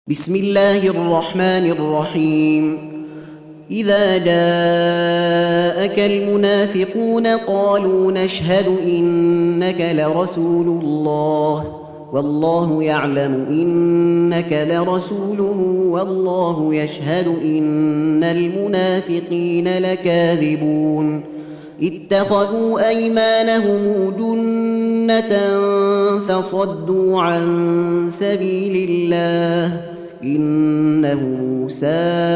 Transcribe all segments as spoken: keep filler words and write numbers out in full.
بسم الله الرحمن الرحيم إذا جاءك المنافقون قالوا نشهد إنك لرسول الله والله يعلم إنك لرسوله والله يشهد إن المنافقين لكاذبون اتخذوا أيمانهم جنة فصدوا عن سبيل الله إنهم ساء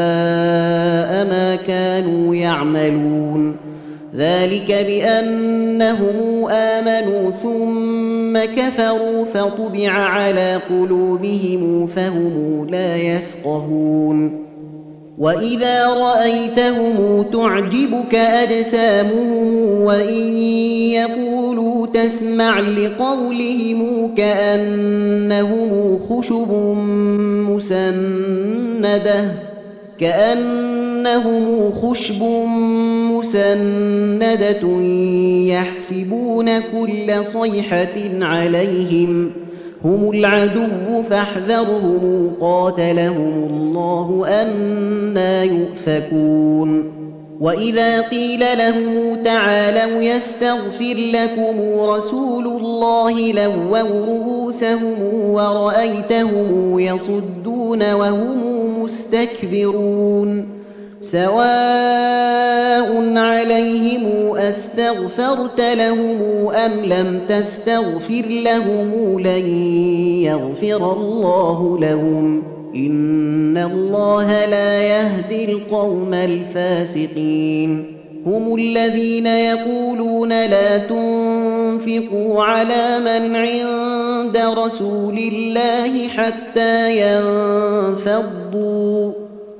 ما كانوا يعملون ذلك بأنهم آمنوا ثم كفروا فطبع على قلوبهم فهم لا يفقهون وإذا رأيتهم تعجبك أجسامهم وإن يقولوا تسمع لقولهم كأنهم خشب مسندة كأنهم خشب مسندة يحسبون كل صيحة عليهم هم العدو فاحذرهم قاتلهم الله أنى يؤفكون وإذا قيل لهم تعالوا يستغفر لكم رسول الله لووا رؤوسهم ورأيتهم يصدون وهم مستكبرون سواء عليهم أستغفرت لهم أم لم تستغفر لهم لن يغفر الله لهم إن الله لا يهدي القوم الفاسقين هم الذين يقولون لا تنفقوا على من عند رسول الله حتى ينفضوا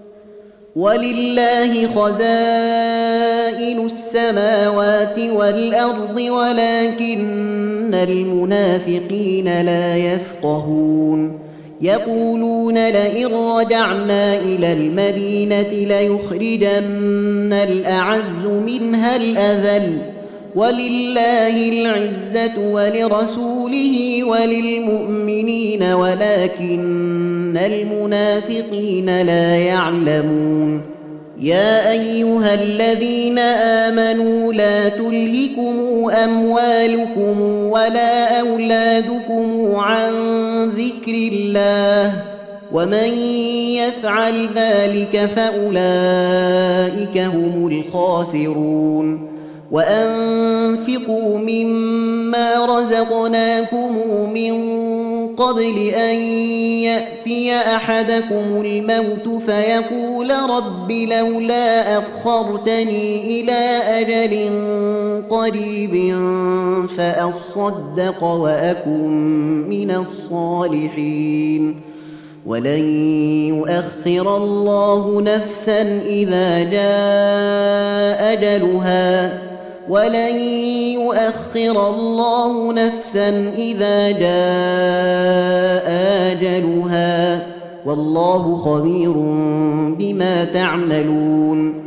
ولله خزائن السماوات والأرض ولكن المنافقين لا يفقهون يقولون لئن رجعنا إلى المدينة ليخرجن الأعز منها الأذل ولله العزة ولرسوله وللمؤمنين ولكن المنافقين لا يعلمون يا أيها الذين آمنوا لا تلهكم أموالكم ولا أولادكم عن ذكر الله ومن يفعل ذلك فأولئك هم الخاسرون وأنفقوا مما رزقناكم من قبل أن يأتي أحدكم الموت فيقول رب لولا أخرتني إلى أجل قريب فأصدق وأكن من الصالحين ولن يؤخر الله نفسا إذا جاء أجلها ولن يؤخر الله نفسا إذا جاء أجلها والله خبير بما تعملون